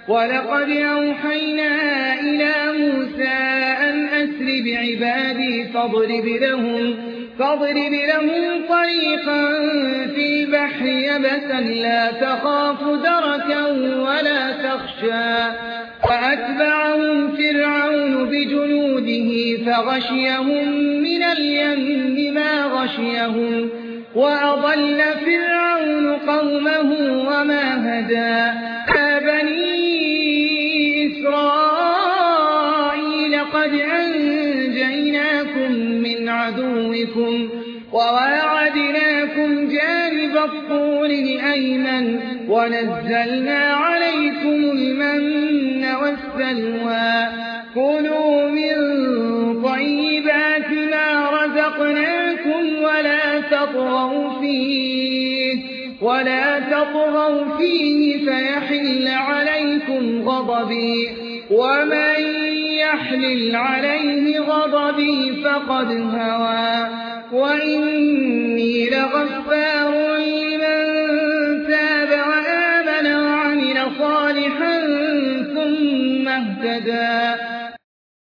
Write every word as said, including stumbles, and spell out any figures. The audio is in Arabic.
ولقد أوحينا إلى موسى أن أسر بعبادي فاضرب لهم, فاضرب لهم طريقا في البحر يبسا لا تخاف دركا ولا تخشى فأتبعهم فرعون بجنوده فغشيهم من اليم ما غشيهم وأضل فرعون قومه وما هدى يا بني إسرائيل قد أنجيناكم من عدوكم وواعدناكم جانب الطور الأيمن ونزلنا عليكم المن والسلوى كلوا من طيبات ما رزقناكم ولا تطغوا فيه ولا تطغوا فيه فيحل عليكم غضبي ومن يحلل عليه غضبي فقد هوى وإني لغفار لمن تاب وآمن وعمل صالحا ثم اهتدى